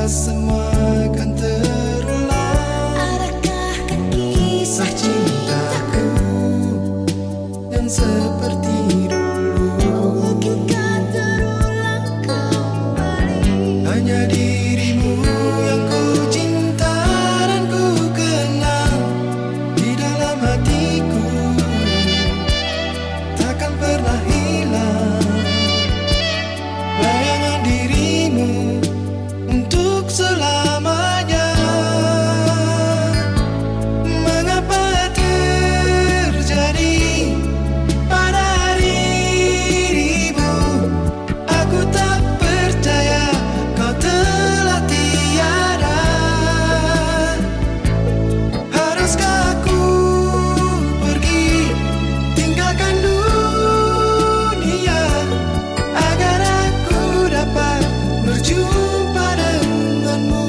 Adakah semua akan terulang? Adakah kisah cintaku yang seperti dulu? mungkinkah terulang kembali? Hanya dirimu yang ku cinta dan ku kenal di dalam hatiku, takkan pernah hilang bayangan dirimu untuk selamanya. Mengapa terjadi pada dirimu? Aku tak percaya kau telah tiada. Haruskah aku pergi tinggalkan dunia agar aku dapat berjumpa denganmu?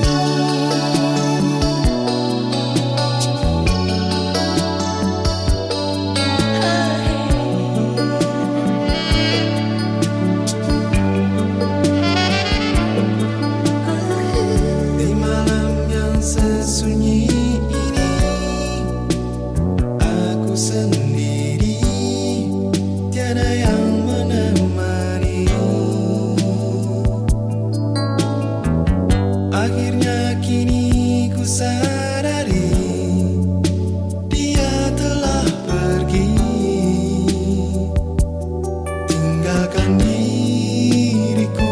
Di malam yang sesunyi ini, aku sendiri, tiada yang menemani. Akhirnya kini ku sadari dia telah pergi, tinggalkan diriku.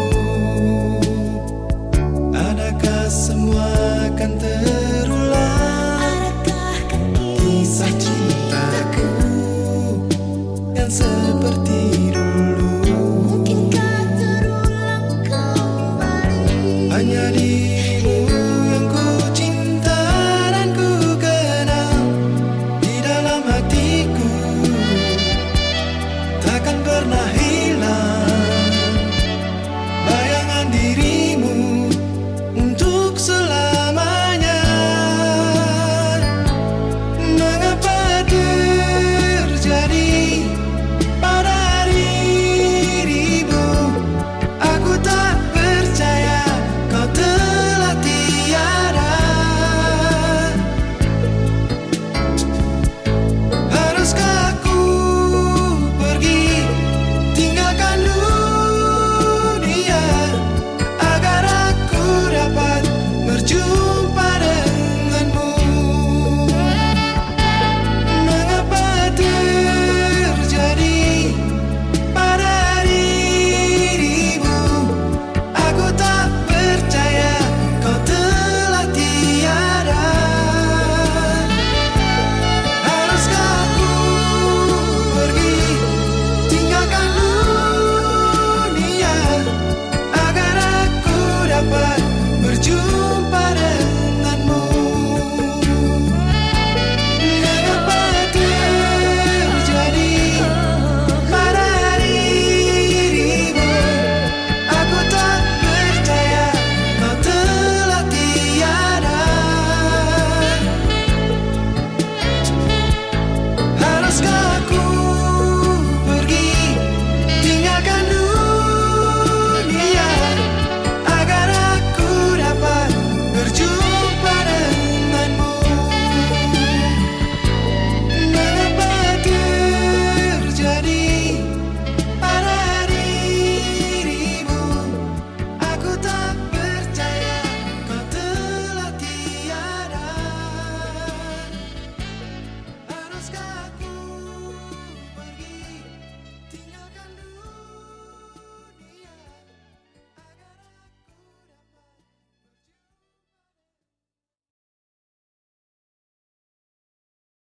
Adakah semua akan terulang? Adakah Kisah cintaku yang seperti dulu. mungkinkah terulang kembali? Hanya di